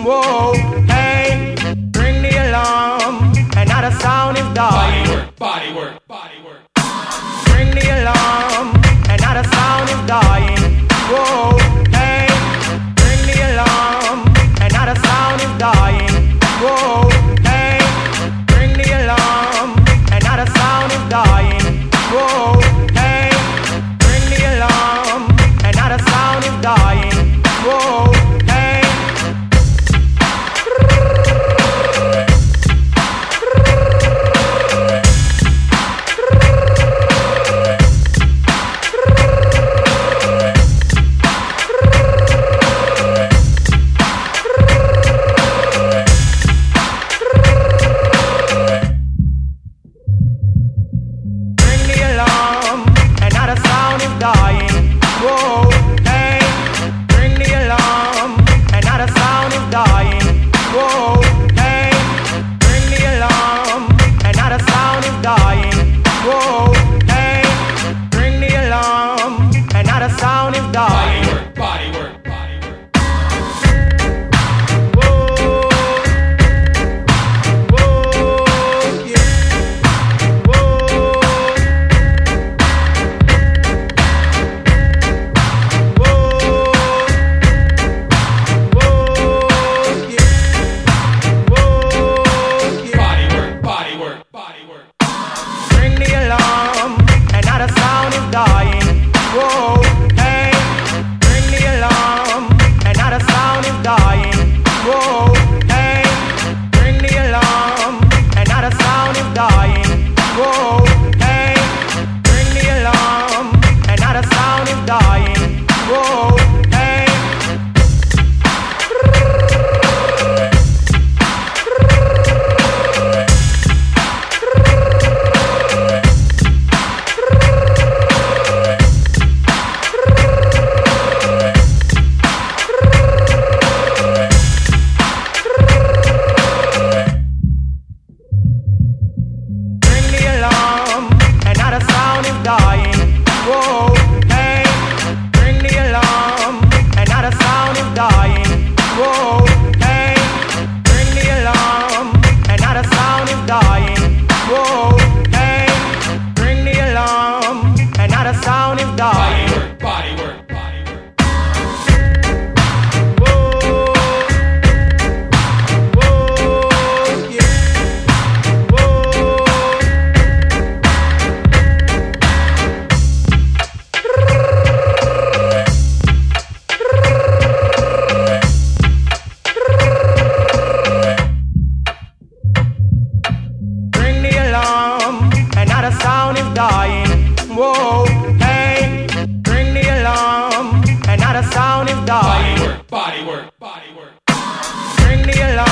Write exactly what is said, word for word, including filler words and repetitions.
Whoa, hey, ring the alarm, and now the sound is dying. Body work, body work, body work. Ring the alarm, and now the sound is dying. Whoa, hey, ring the alarm, and now the sound is dying. Whoa, hey, ring the alarm, and now the sound is dying. Whoa, hey, ring the alarm, and now the sound is dying. Whoa, hey. Dying. Whoa, hey, ring the alarm, and now the sound is dying. Whoa, hey, ring the alarm, and now the sound is dying. Whoa, hey, ring the alarm, and now the sound is dying. Body work, body work, body work. Whoa, whoa, yeah, whoa. Dying. Whoa, hey, ring the alarm, and now the sound is dying. Whoa, hey, ring the alarm, and now the sound is dying. Whoa, hey, ring the alarm, and now the sound is dying. Whoa, hey. Dying. Whoa, hey, ring the alarm, and now the sound is dying. Whoa, hey, ring the alarm, and now the sound is dying. Whoa, hey, ring the alarm, and now the sound is dying. Body work, body work, body work. Whoa, whoa, yeah, whoa. The sound is dying. Whoa, hey, ring the alarm, and now the sound is dying. Body work, body work, body work. Ring the alarm.